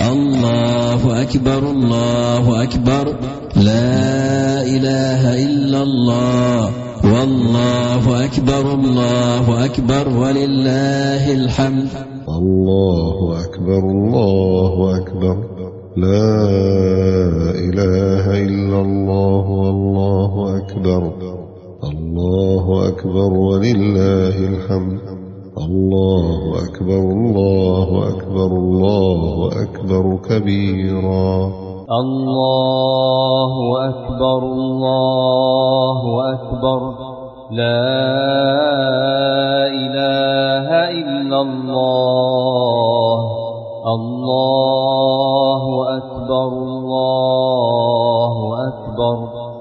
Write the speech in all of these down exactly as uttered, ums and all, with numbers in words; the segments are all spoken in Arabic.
الله أكبر الله أكبر لا إله إلا الله والله أكبر الله أكبر ولله الحمد. الله أكبر الله أكبر لا إله إلا الله والله أكبر الله أكبر ولله الحمد. الله أكبر الله أكبر الله أكبر كبيرا. الله أكبر الله أكبر لا إله إلا الله الله أكبر الله أكبر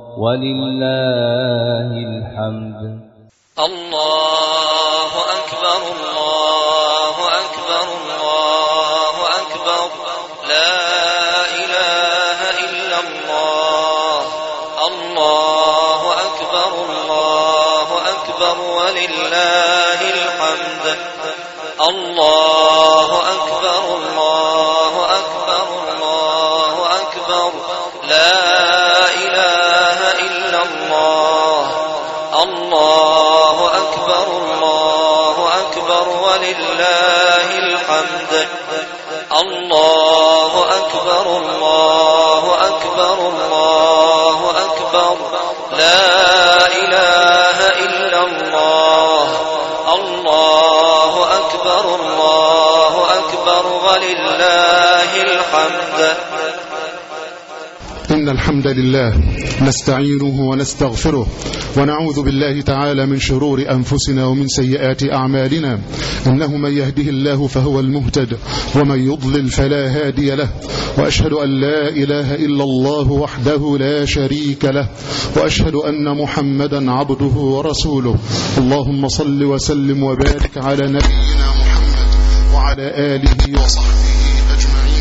ولله الحمد. الله أكبر الله أكبر الله أكبر لا إله إلا الله الله أكبر الله أكبر ولله الحمد. الله أكبر الله أكبر الله أكبر لا إله إلا الله الله أكبر الله أكبر ولله الحمد. الله أكبر الله أكبر الله أكبر لا إله إلا الله الله أكبر الله أكبر ولله الحمد. إن الحمد لله نستعينه ونستغفره ونعوذ بالله تعالى من شرور أنفسنا ومن سيئات أعمالنا. إنه من يهده الله فهو المهتد ومن يضلل فلا هادي له. وأشهد أن لا إله إلا الله وحده لا شريك له وأشهد أن محمدا عبده ورسوله. اللهم صل وسلم وبارك على نبينا محمد وعلى آله وصحبه أجمعين.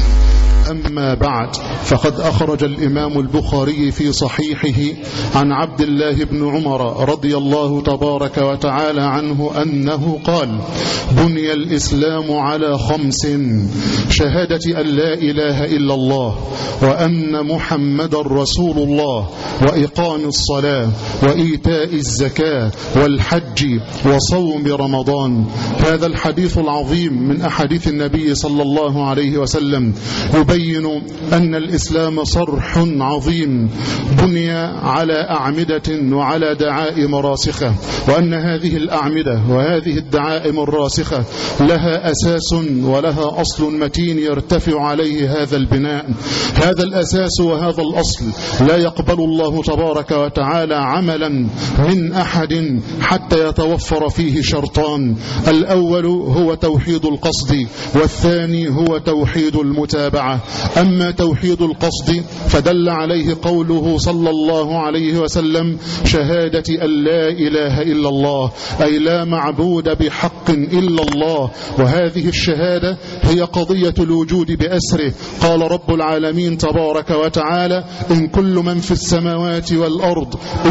أما بعد، فقد أخرج الإمام البخاري في صحيحه عن عبد الله بن عمر رضي الله تبارك وتعالى عنه أنه قال: بني الإسلام على خمس: شهادة أن لا إله إلا الله وأن محمد رسول الله وإقام الصلاة وإيتاء الزكاة والحج وصوم رمضان. هذا الحديث العظيم من أحاديث النبي صلى الله عليه وسلم يبين أن الإسلام صرح عظيم بني على أعمدة وعلى دعائم راسخة، وأن هذه الأعمدة وهذه الدعائم الراسخة لها أساس ولها أصل متين يرتفع عليه هذا البناء. هذا الأساس وهذا الأصل لا يقبل الله تبارك وتعالى عملا من أحد حتى يتوفر فيه شرطان: الأول هو توحيد القصد، والثاني هو توحيد المتابعة. أما توحيد القصد فدل عليه قوله صلى الله عليه وسلم: شهادة أن لا إله إلا الله، أي لا معبود بحق إلا الله. وهذه الشهادة هي قضية الوجود بأسره. قال رب العالمين تبارك وتعالى: إن كل من في السماوات والأرض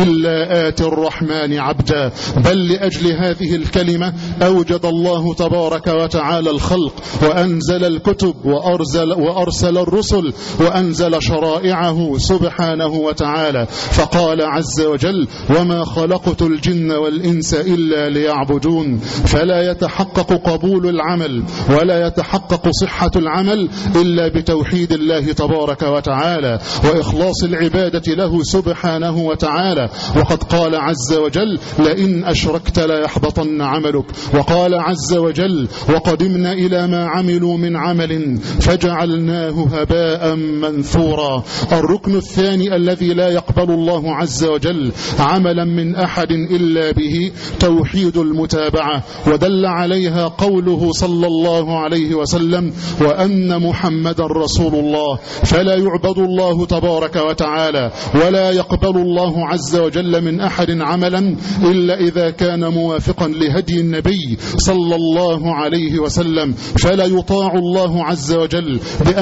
إلا آتي الرحمن عبدا. بل لأجل هذه الكلمة أوجد الله تبارك وتعالى الخلق، وأنزل الكتب، وأرسل, وأرسل الرسل، وأنزل شرائعه سبحانه وتعالى. فقال عز وجل: وما خلقت الجن والإنس إلا ليعبدون. فلا يتحقق قبول العمل ولا يتحقق صحة العمل إلا بتوحيد الله تبارك وتعالى وإخلاص العبادة له سبحانه وتعالى. وقد قال عز وجل: لئن أشركت ليحبطن عملك. وقال عز وجل: وقدمنا إلى ما عملوا من عمل فجعلناه هباء منثورا. الركن الثاني الذي لا يقبل الله عز وجل عملا من أحد إلا به توحيد المتابعة، ودل عليها قوله صلى الله عليه وسلم: وأن محمد رسول الله. فلا يعبد الله تبارك وتعالى ولا يقبل الله عز وجل من أحد عملا إلا إذا كان موافقا لهدي النبي صلى الله عليه وسلم. فلا يطاع الله عز وجل بأمر من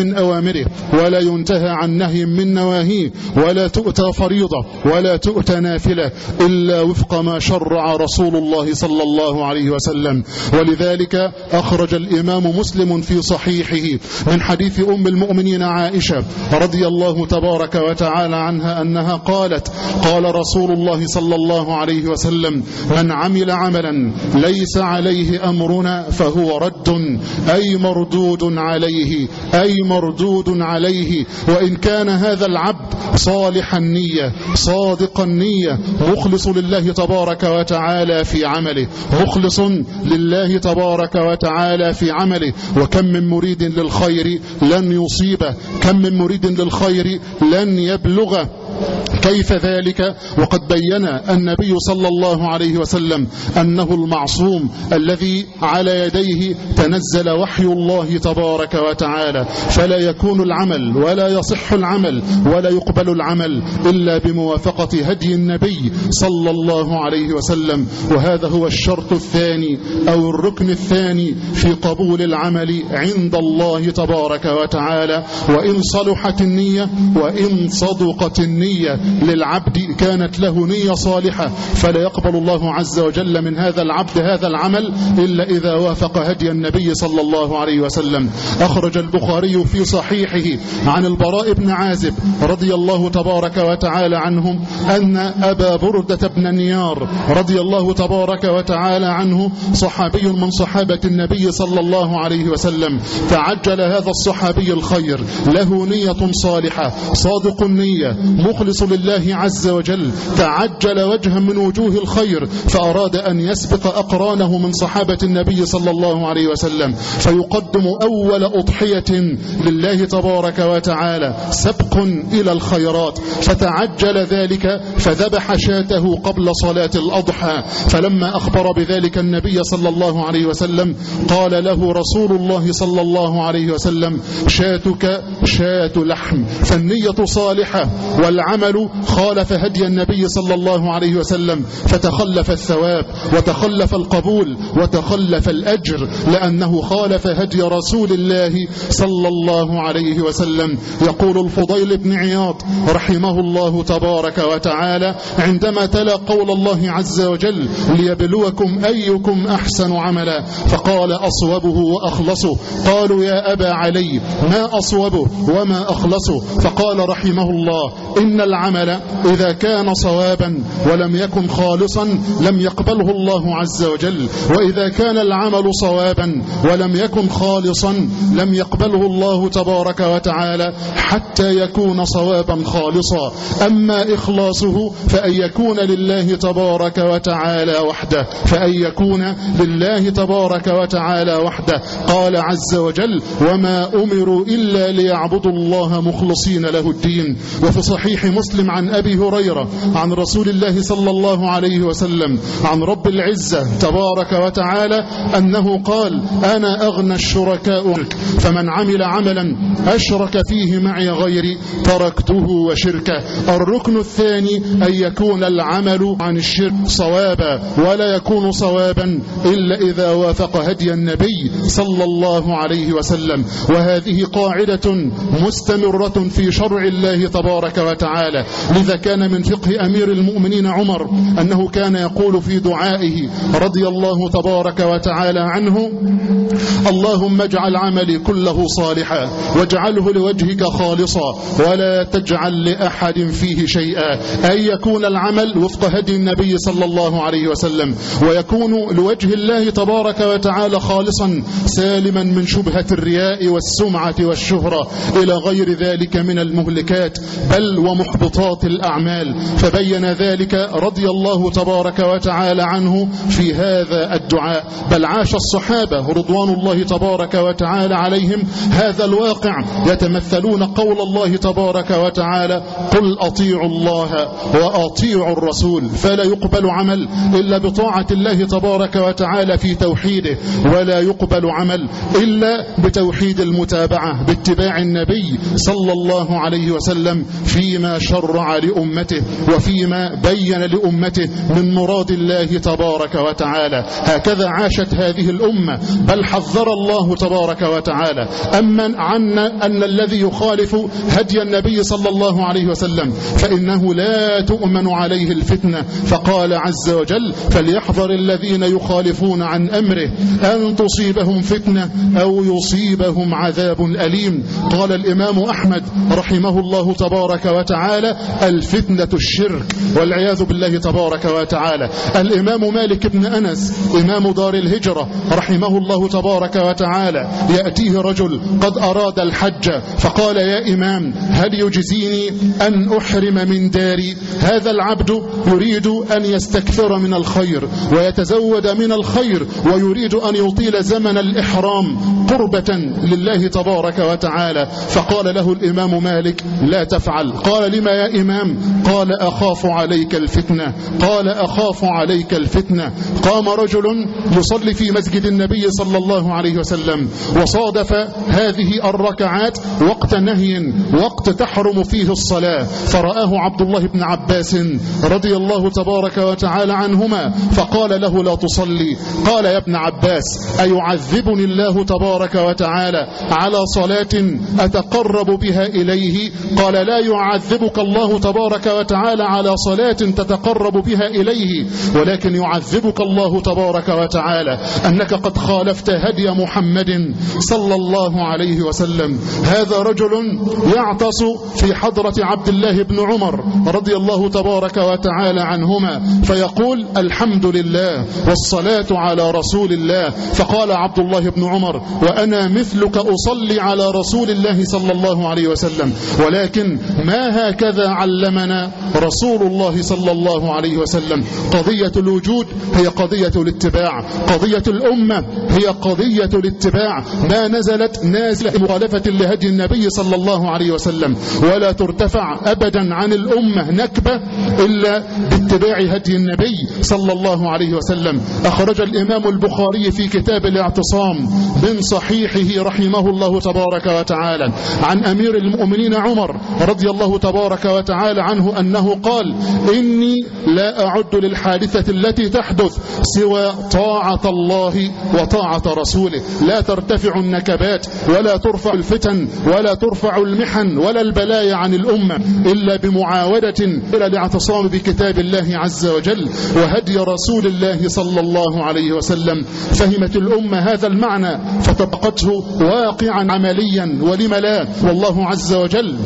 من أوامره ولا ينتهى عن نهي من نواهيه، ولا تؤتى فريضة ولا تؤتى نافلة إلا وفق ما شرع رسول الله صلى الله عليه وسلم. ولذلك أخرج الإمام مسلم في صحيحه من حديث أم المؤمنين عائشة رضي الله تبارك وتعالى عنها أنها قالت: قال رسول الله صلى الله عليه وسلم: من عمل عملا ليس عليه أمرنا فهو رد، أي مردود عليه، أي مردود عليه، وإن كان هذا العبد صالح النية صادق النية مخلص لله تبارك وتعالى في عمله، مخلص لله تبارك وتعالى في عمله. وكم من مريد للخير لن يصيبه، كم من مريد للخير لن يبلغه. كيف ذلك؟ وقد بين النبي صلى الله عليه وسلم أنه المعصوم الذي على يديه تنزل وحي الله تبارك وتعالى، فلا يكون العمل ولا يصح العمل ولا يقبل العمل إلا بموافقة هدي النبي صلى الله عليه وسلم. وهذا هو الشرط الثاني أو الركن الثاني في قبول العمل عند الله تبارك وتعالى. وإن صلحت النية وإن صدقت النية للعبد كانت له نية صالحة، فلا يقبل الله عز وجل من هذا العبد هذا العمل إلا إذا وافق هدي النبي صلى الله عليه وسلم. أخرج البخاري في صحيحه عن البراء بن عازب رضي الله تبارك وتعالى عنهم أن أبا بردة بن نيار رضي الله تبارك وتعالى عنه صحابي من صحابة النبي صلى الله عليه وسلم، تعجل هذا الصحابي الخير، له نية صالحة صادق النية مخلص لله عز وجل، تعجل وجها من وجوه الخير، فأراد أن يسبق أقرانه من صحابة النبي صلى الله عليه وسلم فيقدم أول أضحية لله تبارك وتعالى، سبق إلى الخيرات، فتعجل ذلك فذبح شاته قبل صلاة الأضحى. فلما أخبر بذلك النبي صلى الله عليه وسلم قال له رسول الله صلى الله عليه وسلم: شاتك شاة لحم. فالنية صالحة والعمل خالف هدي النبي صلى الله عليه وسلم، فتخلف الثواب وتخلف القبول وتخلف الأجر، لأنه خالف هدي رسول الله صلى الله عليه وسلم. يقول الفضيل بن عياض رحمه الله تبارك وتعالى عندما تلا قول الله عز وجل: ليبلوكم أيكم أحسن عملا، فقال: أصوبه وأخلصه. قالوا: يا أبا علي ما أصوبه وما أخلصه؟ فقال رحمه الله: إن العمل إذا كان صوابا ولم يكن خالصا لم يقبله الله عز وجل، وإذا كان العمل صوابا ولم يكن خالصا لم يقبله الله تبارك وتعالى حتى يكون صوابا خالصا. أما إخلاصه فأن يكون لله تبارك وتعالى وحده، فأن يكون لله تبارك وتعالى وحده. قال عز وجل: وما أمروا إلا ليعبدوا الله مخلصين له الدين. وفي صحيح مسلم عن أبي هريرة عن رسول الله صلى الله عليه وسلم عن رب العزة تبارك وتعالى أنه قال: أنا أغنى الشركاء عنك، فمن عمل عملا أشرك فيه معي غيري تركته وشركه. الركن الثاني أن يكون العمل عن الشرك صوابا، ولا يكون صوابا إلا إذا وافق هدي النبي صلى الله عليه وسلم. وهذه قاعدة مستمرة في شرع الله تبارك وتعالى. لذا كان من فقه أمير المؤمنين عمر أنه كان يقول في دعائه رضي الله تبارك وتعالى عنه: اللهم اجعل عملي كله صالحا واجعله لوجهك خالصا ولا تجعل لأحد فيه شيئا. أن يكون العمل وفق هدي النبي صلى الله عليه وسلم، ويكون لوجه الله تبارك وتعالى خالصا سالما من شبهة الرياء والسمعة والشهرة إلى غير ذلك من المهلكات بل ومحبطات الأعمال. فبين ذلك رضي الله تبارك وتعالى عنه في هذا الدعاء. بل عاش الصحابة رضوان الله تبارك وتعالى عليهم هذا الواقع، يتمثلون قول الله تبارك وتعالى: قل أطيعوا الله وأطيعوا الرسول. فلا يقبل عمل إلا بطاعة الله تبارك وتعالى في توحيده، ولا يقبل عمل إلا بتوحيد المتابعة باتباع النبي صلى الله عليه وسلم فيما فيما شرع لأمته وفيما بين لأمته من مراد الله تبارك وتعالى. هكذا عاشت هذه الأمة، بل حذر الله تبارك وتعالى أمن عنا أن الذي يخالف هدي النبي صلى الله عليه وسلم فإنه لا تؤمن عليه الفتنة، فقال عز وجل: فليحذر الذين يخالفون عن أمره أن تصيبهم فتنة أو يصيبهم عذاب أليم. قال الإمام أحمد رحمه الله تبارك وتعالى: الفتنة الشرك، والعياذ بالله تبارك وتعالى. الإمام مالك بن أنس إمام دار الهجرة رحمه الله تبارك وتعالى يأتيه رجل قد أراد الحج فقال: يا إمام، هل يجزيني أن أحرم من داري؟ هذا العبد يريد أن يستكثر من الخير ويتزود من الخير ويريد أن يطيل زمن الإحرام قربة لله تبارك وتعالى. فقال له الإمام مالك: لا تفعل. قال: لما يا إمام؟ قال: أخاف عليك الفتنة. قال: أخاف عليك الفتنة. قام رجل يصلي في مسجد النبي صلى الله عليه وسلم وصادف هذه الركعات وقت نهي، وقت تحرم فيه الصلاة، فرآه عبد الله بن عباس رضي الله تبارك وتعالى عنهما فقال له: لا تصلي. قال: يا ابن عباس، أيعذبني الله تبارك وتعالى على صلاة أتقرب بها إليه؟ قال: لا يعذبك الله تبارك وتعالى على صلاة تتقرب بها إليه، ولكن يعذبك الله تبارك وتعالى أنك قد خالفت هدي محمد صلى الله عليه وسلم. هذا رجل يعطس في حضرة عبد الله بن عمر رضي الله تبارك وتعالى عنهما فيقول: الحمد لله والصلاة على رسول الله. فقال عبد الله بن عمر: وأنا مثلك أصلي على رسول الله صلى الله عليه وسلم، ولكن ما هكذا علمنا رسول الله صلى الله عليه وسلم. قضية الوجود هي قضية الاتباع، قضية الأمة هي قضية الاتباع. ما نزلت نازلة مخالفة لهدي النبي صلى الله عليه وسلم، ولا ترتفع أبدا عن الأمة نكبة إلا باتباع هدي النبي صلى الله عليه وسلم. أخرج الإمام البخاري في كتاب الاعتصام من صحيحه رحمه الله تبارك وتعالى عن أمير المؤمنين عمر رضي الله تبارك وتعالى عنه أنه قال: إني لا أعد للحادثة التي تحدث سوى طاعة الله وطاعة رسوله. لا ترتفع النكبات ولا ترفع الفتن ولا ترفع المحن ولا البلايا عن الأمة إلا بمعاودة إلى الاعتصام بكتاب الله عز وجل وهدي رسول الله صلى الله عليه وسلم. فهمت الأمة هذا المعنى فطبقته واقعا عمليا، ولم لا؟ والله عز وجل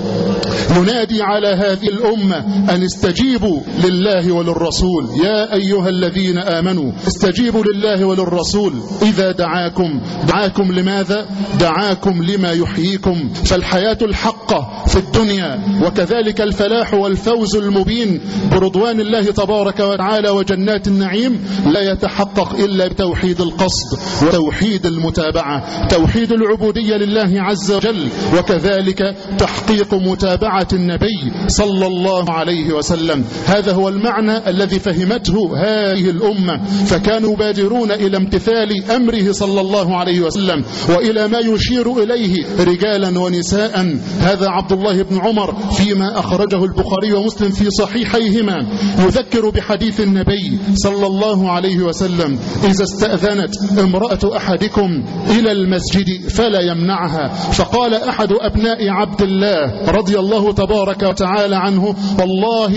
ينادي على هذه الأمة أن استجيبوا لله وللرسول. يا أيها الذين آمنوا استجيبوا لله وللرسول إذا دعاكم. دعاكم لماذا؟ دعاكم لما يحييكم. فالحياة الحقة في الدنيا وكذلك الفلاح والفوز المبين برضوان الله تبارك وتعالى وجنات النعيم لا يتحقق إلا بتوحيد القصد وتوحيد المتابعة، توحيد العبودية لله عز وجل، وكذلك تحقيق متابعة النبي صلى الله عليه وسلم. هذا هو المعنى الذي فهمته هذه الأمة، فكانوا يبادرون إلى امتثال أمره صلى الله عليه وسلم وإلى ما يشير إليه رجالا ونساء. هذا عبد الله بن عمر فيما أخرجه البخاري ومسلم في صحيحيهما يذكر بحديث النبي صلى الله عليه وسلم: إذا استأذنت امرأة أحدكم إلى المسجد فلا يمنعها. فقال أحد أبناء عبد الله رضي الله تبارك وتعالى عنه: والله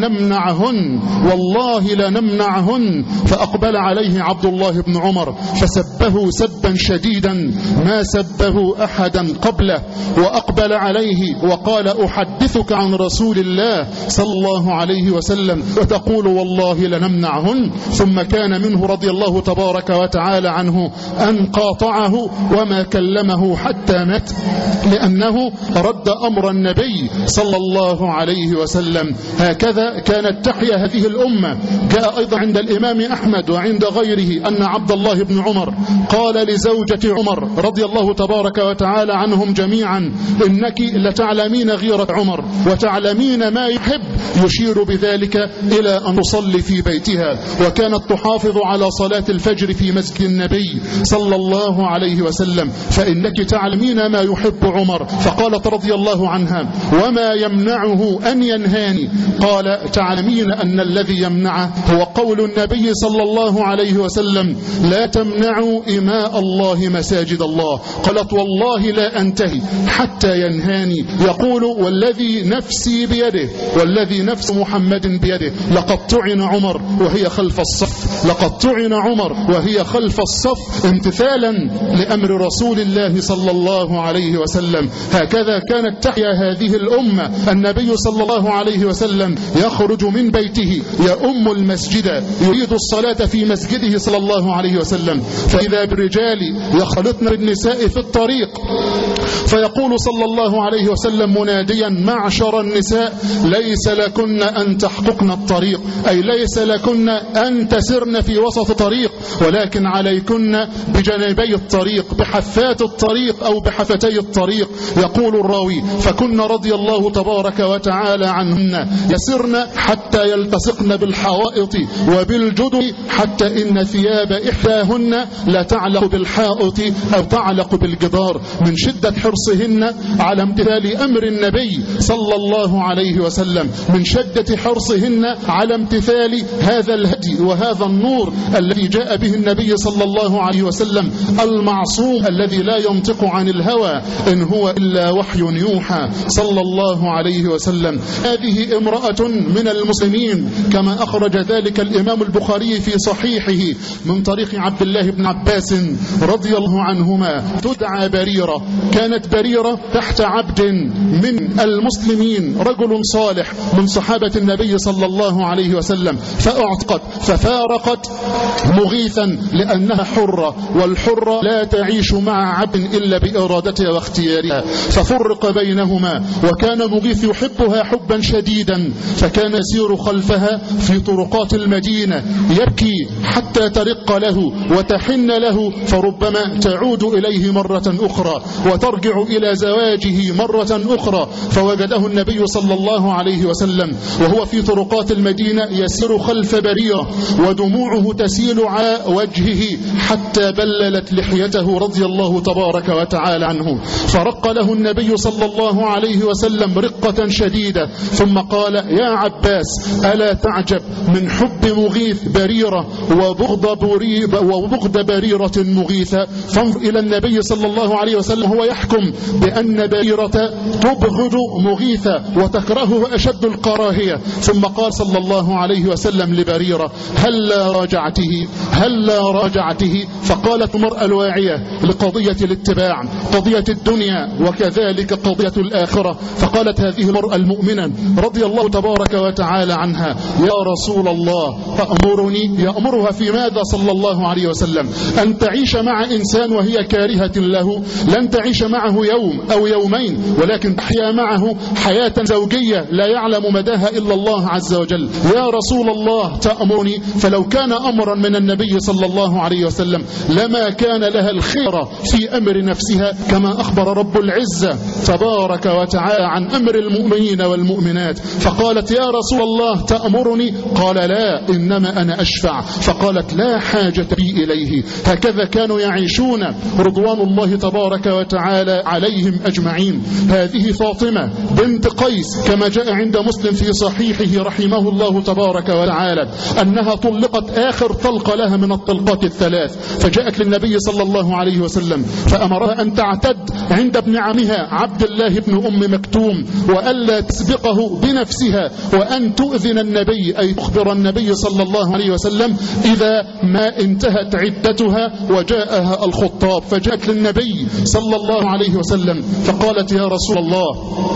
لنمنعهن، والله لنمنعهن. فأقبل عليه عبد الله بن عمر فسبه سبا شديدا ما سبه أحدا قبله، وأقبل عليه وقال: أحدثك عن رسول الله صلى الله عليه وسلم وتقول والله لنمنعهن. ثم كان منه رضي الله تبارك وتعالى عنه أن قاطعه وما كلمه حتى مات، لأنه رد أمر النبي صلى الله عليه وسلم. هكذا كانت تحيا هذه الأمة. جاء أيضا عند الإمام أحمد وعند غيره أن عبد الله بن عمر قال لزوجة عمر رضي الله تبارك وتعالى عنهم جميعا: إنك لتعلمين غيرة عمر وتعلمين ما يحب، يشير بذلك إلى أن تصلي في بيتها، وكانت تحافظ على صلاة الفجر في مسجد النبي صلى الله عليه وسلم، فإنك تعلمين ما يحب عمر. فقالت رضي الله عنها: وما يمنعه أن ينهاني؟ قال تعلمين أن الذي يمنعه هو قول النبي صلى الله عليه وسلم لا تمنعوا إماء الله مساجد الله. قالت والله لا أنتهي حتى ينهاني. يقول والذي نفسي بيده والذي نفس محمد بيده لقد طعن عمر وهي خلف الصف، لقد طعن عمر وهي خلف الصف امتثالا لأمر رسول الله صلى الله عليه وسلم. هكذا كانت تحيا هذه الأمة. النبي صلى الله عليه وسلم يخرج من بيته يؤم المسجد يريد الصلاة في مسجده صلى الله عليه وسلم، فإذا بالرجال يخلطن بالنساء في الطريق، فيقول صلى الله عليه وسلم مناديا معشر النساء ليس لكن أن تحققن الطريق، أي ليس لكن أن تسرن في وسط الطريق، ولكن عليكن بجانبي الطريق بحفات الطريق أو بحفتي الطريق. يقول الراوي فكن رضي الله تبارك وتعالى عنهن يسرن حتى يلتصقن بالحوائط وبالجدر، حتى إن ثياب إحداهن لا تعلق بالحائط أو تعلق بالجدار من شدة حرصهن على امتثال أمر النبي صلى الله عليه وسلم، من شدة حرصهن على امتثال هذا الهدي وهذا النور الذي جاء به النبي صلى الله عليه وسلم المعصوم الذي لا ينطق عن الهوى إن هو إلا وحي يوحى صلى الله عليه وسلم. هذه امرأة من المسلمين كما أخرج ذلك الإمام البخاري في صحيحه من طريق عبد الله بن عباس رضي الله عنهما، تدعى بريرة. كانت بريرة تحت عبد من المسلمين رجل صالح من صحابة النبي صلى الله عليه وسلم، فأعتقت ففارقت مغيثا لأنها حرة، والحرة لا تعيش مع عبد إلا بإرادتها واختيارها، ففرق بينهما. وكان مغيث يحبها حبا شديدا، فكان يسير خلفها في طرقات المدينة يبكي حتى ترق له وتحن له، فربما تعود إليه مرة أخرى وترجع إلى زواجه مرة أخرى. فوجده النبي صلى الله عليه وسلم وهو في طرقات المدينة يسير خلف بريرة ودموعه تسيل على وجهه حتى بللت لحيته رضي الله تبارك وتعالى عنه، فرق له النبي صلى الله عليه وسلم رقة شديدة، ثم قال يا عباس ألا تعجب من حب مغيث بريرة وبغض, وبغض بريرة مغيثة؟ فانظر إلى النبي صلى الله عليه وسلم هو يحكم بأن بريرة تبغض مغيثة وتكرهه أشد الكراهية، ثم قال صلى الله عليه وسلم لبريرة هل لا راجعته هل لا راجعته؟ فقالت المرأة الواعية لقضية الاتباع، قضية الدنيا وكذلك قضية الآخرة، فقالت هذه المرأة المؤمنة رضي الله تبارك وتعالى عنها يا رسول الله تأمرني؟ يأمرها في ماذا صلى الله عليه وسلم؟ أن تعيش مع إنسان وهي كارهة له، لن تعيش معه يوم أو يومين، ولكن تحيا معه حياة زوجية لا يعلم مداها إلا الله عز وجل. يا رسول الله تأمرني؟ فلو كان أمرا من النبي صلى الله عليه وسلم لما كان لها الخير في أمر نفسها، كما أخبر رب العزة تبارك وتعالى عن أمر المؤمنين والمؤمنات. فقالت يا رسول الله تأمرني؟ قال لا إنما أنا أشفع. فقالت لا حاجة بي إليه. هكذا كانوا يعيشون رضوان الله تبارك وتعالى عليهم أجمعين. هذه فاطمة بنت قيس كما جاء عند مسلم في صحيحه رحمه الله تبارك وتعالى أنها طلقت آخر طلقة لها من الطلقات الثلاث، فجاءت للنبي صلى الله عليه وسلم فأمرها أن تعتد عند ابن عمها عبد الله بن أم مكتوم، وألا تسبقه بنفسها، وأن تؤذن النبي أي تخبر النبي صلى الله عليه وسلم إذا ما انتهت عدتها وجاءها الخطاب. فجاءت للنبي صلى الله عليه وسلم فقالت يا رسول الله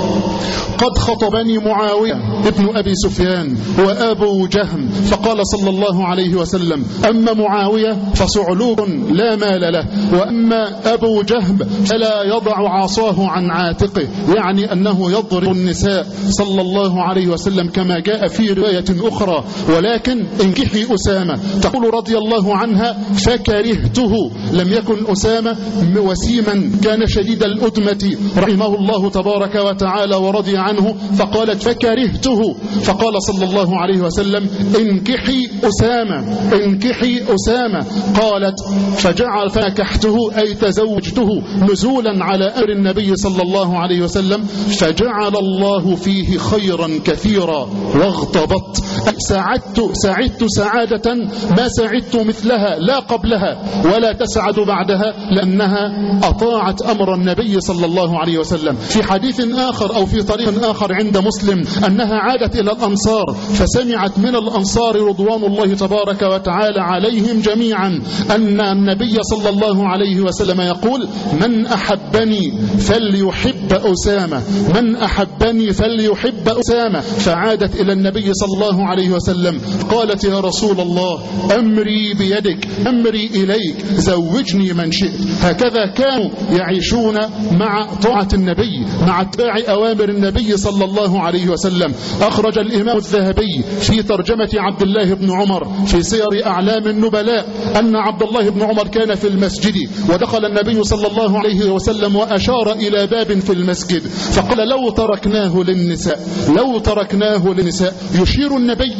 قد خطبني معاوية ابن أبي سفيان وأبو جهم. فقال صلى الله عليه وسلم أما معاوية فصعلوك لا مال له، وأما أبو جهم فلا يضع عصاه عن عاتقه، يعني أنه يضرب النساء صلى الله عليه وسلم كما جاء في رواية أخرى. ولكن انكحي أسامة. تقول رضي الله عنها فكرهته، لم يكن أسامة وسيما كان شديد الأدمة رحمه الله تبارك وتعالى ورضي عنه، فقالت فكرهته. فقال صلى الله عليه وسلم انكحي أسامة انكحي أسامة. قالت فجعل فنكحته أي تزوجته نزولا على أمر النبي صلى الله عليه وسلم، فجعل جعل الله فيه خيرا كثيرا واغتبط. سعدت سعدت سعادة ما سعدت مثلها لا قبلها ولا تسعد بعدها، لأنها أطاعت أمر النبي صلى الله عليه وسلم. في حديث آخر أو في طريق آخر عند مسلم أنها عادت إلى الأنصار فسمعت من الأنصار رضوان الله تبارك وتعالى عليهم جميعا أن النبي صلى الله عليه وسلم يقول: من أحبني فليحب أسامة، من أحبني فليحب أسامة. فعادت إلى النبي صلى الله عليه وسلم قالت: يا رسول الله أمري بيدك، أمري إليك، زوجني من شئت. هكذا كانوا يعيشون مع طاعة النبي، مع اتباع أوامر النبي صلى الله عليه وسلم. أخرج الإمام الذهبي في ترجمة عبد الله بن عمر في سير أعلام النبلاء أن عبد الله بن عمر كان في المسجد ودخل النبي صلى الله عليه وسلم وأشار إلى باب في المسجد فقال: لو تركناه للنساء، لو تركناه للنساء. يشير النبي،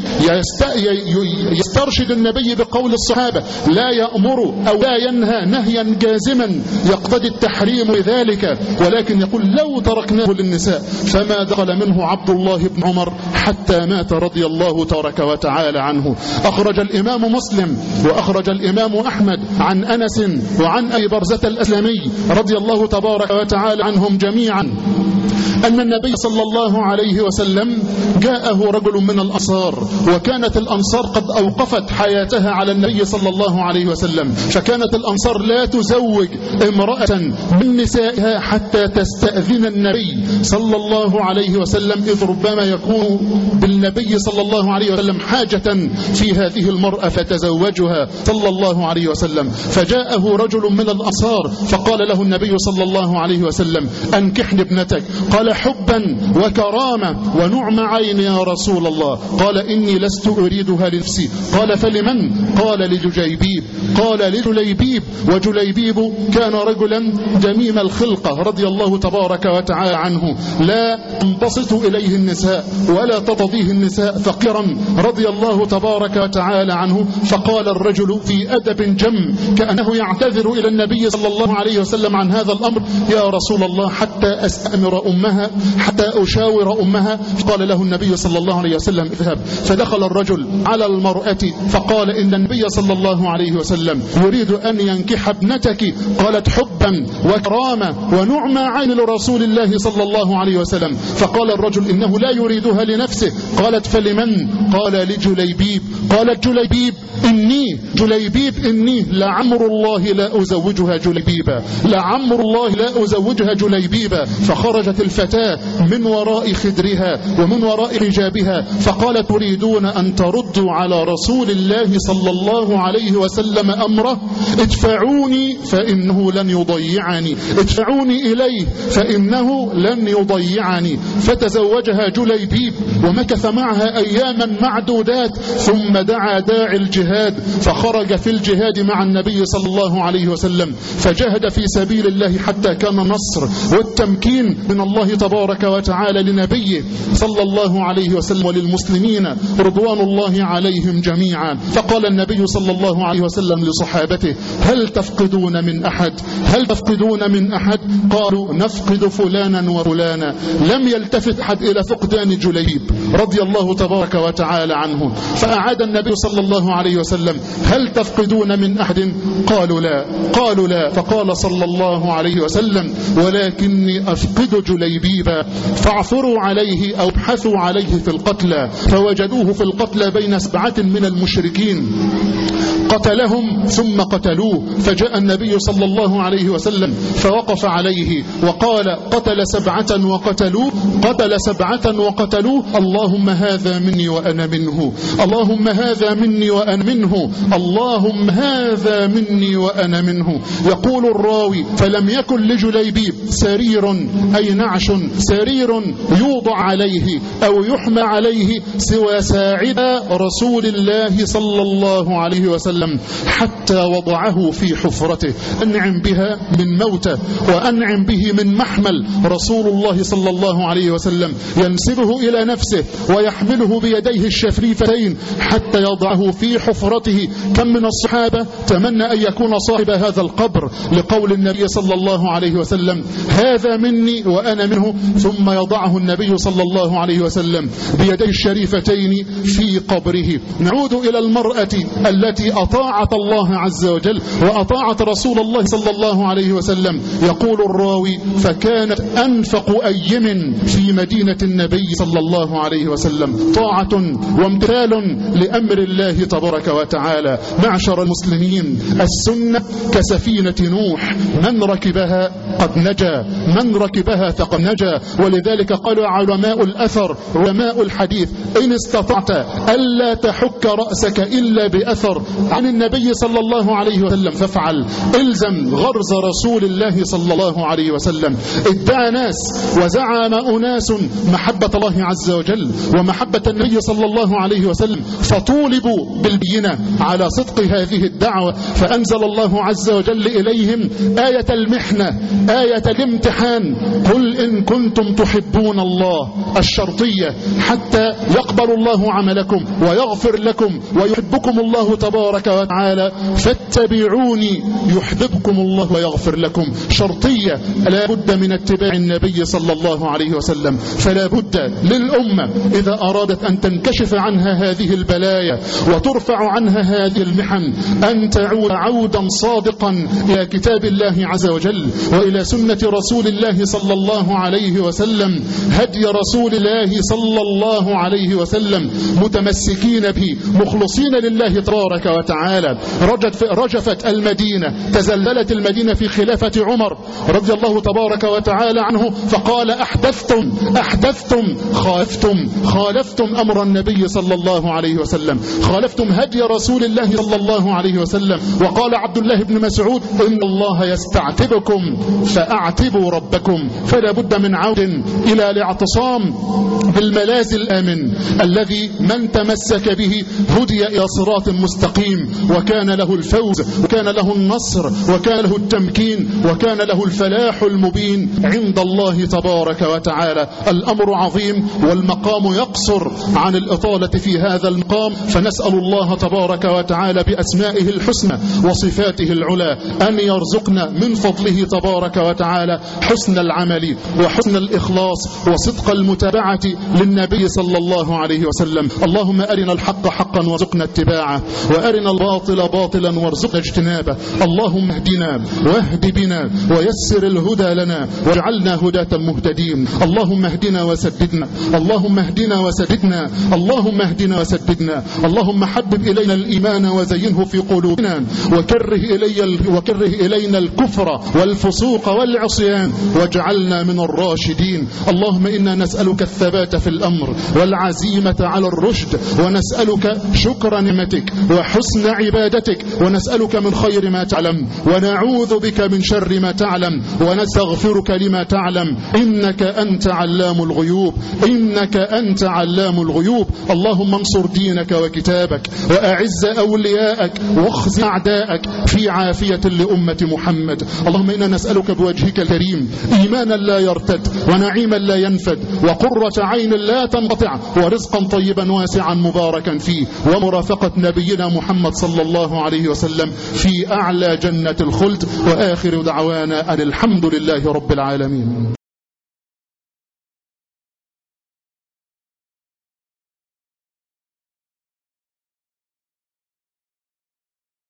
يسترشد النبي بقول الصحابة، لا يأمر أو لا ينهى نهيا جازما يقتضي التحريم ذلك، ولكن يقول: لو تركناه للنساء. فما دخل منه عبد الله بن عمر حتى مات رضي الله تبارك وتعالى عنه. أخرج الإمام مسلم وأخرج الإمام أحمد عن أنس وعن أبي برزة الأسلمي رضي الله تبارك وتعالى عنهم جميعا أن النبي صلى الله عليه وسلم جاءه رجل من الأنصار، وكانت الأنصار قد أوقفت حياتها على النبي صلى الله عليه وسلم، فكانت الأنصار لا تزوج امرأة من نسائها حتى تستأذن النبي صلى الله عليه وسلم، إذ ربما يكون بالنبي صلى الله عليه وسلم حاجة في هذه المرأة فتزوجها صلى الله عليه وسلم. فجاءه رجل من الأنصار فقال له النبي صلى الله عليه وسلم: أنكحني ابنتك. قال: حبا وكرامة ونعم عين يا رسول الله. قال: إني لست أريدها لنفسي. قال: فلمن؟ قال: لجليبيب. قال: لجليبيب. وجليبيب كان رجلا جميم الخلقة رضي الله تبارك وتعالى عنه، لا تنبسط إليه النساء ولا تطضيه النساء، فقيرا رضي الله تبارك وتعالى عنه. فقال الرجل في أدب جم كأنه يعتذر إلى النبي صلى الله عليه وسلم عن هذا الأمر: يا رسول الله حتى أستأمر أمها، حتى أشاور أمها. قال له النبي صلى الله عليه وسلم: اذهب. فدخل الرجل على المرأة فقال: إن النبي صلى الله عليه وسلم يريد أن ينكح ابنتك. قالت: حبا وكرامة ونعم عين لرسول الله صلى الله عليه وسلم. فقال الرجل: إنه لا يريدها لنفسه. قالت: فلمن؟ قال: لجليبيب. قالت جليبيب: إني جليبيب إني لعمر الله لا أزوجها جليبيبا، لعمر الله لا أزوجها جليبيبا. فخرجت الفتاة من وراء خدرها ومن وراء حجابها فقالت: تريدون أن تردوا على رسول الله صلى الله عليه وسلم أمره؟ ادفعوني فإنه لن يضيعني، ادفعوني إليه فإنه لن يضيعني. فتزوجها جليبيب ومكث معها أياما معدودات، ثم دعا داعي الجهاد فخرج في الجهاد مع النبي صلى الله عليه وسلم، فجاهد في سبيل الله حتى كان النصر والتمكين من الله تبارك وتعالى لنبيه صلى الله عليه وسلم وللمسلمين رضوان الله عليهم جميعا. فقال النبي صلى الله عليه وسلم لصحابته: هل تفقدون من أحد؟ هل تفقدون من أحد؟ قالوا: نفقد فلانا وفلانا. لم يلتفت أحد إلى فقدان جليبيب رضي الله تبارك وتعالى عنه. فأعاد النبي صلى الله عليه وسلم: هل تفقدون من أحد؟ قالوا لا. قالوا لا. فقال صلى الله عليه وسلم: ولكني أفقد جليبيبا. فاعثروا عليه أو ابحثوا عليه في القتلى، فوجدوه في القتلى بين سبعة من المشركين، قتلهم ثم قتلوه. فجاء النبي صلى الله عليه وسلم فوقف عليه وقال: قتل سبعة وقتلوه، قتل سبعة وقتلوه، اللهم هذا مني وأنا منه، اللهم هذا مني وأنا منه، اللهم هذا مني وأنا منه. يقول الراوي: فلم يكن لجليبيب سرير أي نعش سرير يوضع عليه أو يحمى عليه سوى ساعد رسول الله صلى الله عليه وسلم حتى وضعه في حفرته. أنعم بها من موته وأنعم به من محمل. رسول الله صلى الله عليه وسلم ينسبه إلى نفسه ويحمله بيديه الشفريفتين حتى يضعه في حفرته. كم من الصحابة تمنى أن يكون صاحب هذا القبر، لقول النبي صلى الله عليه وسلم هذا مني وأنا منه، ثم يضعه النبي صلى الله عليه وسلم بيديه الشريفتين في قبره. نعود إلى المرأة التي أطاعت الله عز وجل وأطاعت رسول الله صلى الله عليه وسلم. يقول الراوي فكانت أنفق أيم في مدينة النبي صلى الله عليه وسلم، طاعة وامتثال لأمر الله تبارك وتعالى. معشر المسلمين، السنة كسفينة نوح، من ركبها قد نجا، من ركبها فقد نجا. ولذلك قال علماء الأثر علماء الحديث إن استطعت ألا تحك رأسك إلا بأثر عن النبي صلى الله عليه وسلم فافعل. إلزم غرز رسول الله صلى الله عليه وسلم. ادعى ناس وزعم أناس محبة الله عز وجل ومحبة النبي صلى الله عليه وسلم، فطولبوا بالبينة على صدق هذه الدعوة، فأنزل الله عز وجل إليهم آية المحنة، آية الامتحان. قل إن كنتم تحبون الله، الشرطية حتى يقبل الله عملكم ويغفر لكم ويحبكم الله تبارك وتعالى، فاتبعوني يحببكم الله ويغفر لكم. شرطية لا بد من اتباع النبي صلى الله عليه وسلم. فلا بد للأمة إذا أرادت أن تنكشف عنها هذه البلايا وترفع عنها هذه المحن أن تعود عودا صادقا إلى كتاب الله عز وجل وإلى سنة رسول الله صلى الله عليه وسلم، هدي رسول الله صلى الله عليه وسلم، متمسكين به مخلصين لله تبارك وتعالى. رجفت المدينة، تزللت المدينة في خلافة عمر رضي الله تبارك وتعالى عنه، فقال أحدثتم أحدثتم خالفتم خالفتم أمر النبي صلى الله عليه وسلم، خالفتم هدي رسول الله صلى الله عليه وسلم. وقال عبد الله بن مسعود إن الله يستعتبكم فأعتبوا ربكم. فلا بد من عود إلى الاعتصام بالملاذ الآمن الذي من تمسك به هدي إلى صراط مستقيم، وكان له الفوز وكان له النصر وكان له التمكين وكان له الفلاح المبين عند الله تبارك وتعالى. الأمر عظيم والمقام يقصر عن الإطالة في هذا المقام، فنسأل الله تبارك وتعالى بأسمائه الحسنى وصفاته العلى أن يرزقنا من فضله تبارك وتعالى حسن العمل وحسن الإخلاص وصدق المتابعة للنبي صلى الله عليه وسلم. اللهم أرنا الحق حقا وارزقنا اتباعه، وأرنا الباطل باطلا وارزقنا اجتنابه. اللهم اهدنا واهد بنا ويسر الهدى لنا واجعلنا هداة مهتدين. اللهم اهدنا وسددنا، اللهم اهدنا وسددنا، اللهم اهدنا وسددنا. اللهم حبب إلينا الإيمان وزينه في قلوبنا، وكره إلي وكره إلينا الكفر والفسوق والعصيان، واجعلنا من الراشدين. اللهم إنا نسألك الثبات في الأمر والعزيمة على الرشد، ونسألك شكر نعمتك وحسن عبادتك، ونسألك من خير ما تعلم ونعوذ بك من شر ما تعلم، ونستغفرك لما تعلم، إنك أنت علام الغيوب، إنك أنت علام الغيوب. اللهم انصر دينك وكتابك وأعز أولياءك واخزي أعداءك في عافية لأمة محمد. اللهم إنا نسألك بوجهك الكريم إيمانا لا يرتد ونعيما لا ينفد وقرة عين لا تنقطع ورزقا طيبا واسعا مباركا فيه، ومرافقة نبينا محمد صلى الله عليه وسلم في أعلى جنة الخلد. وآخر دعوانا أن الحمد لله رب العالمين.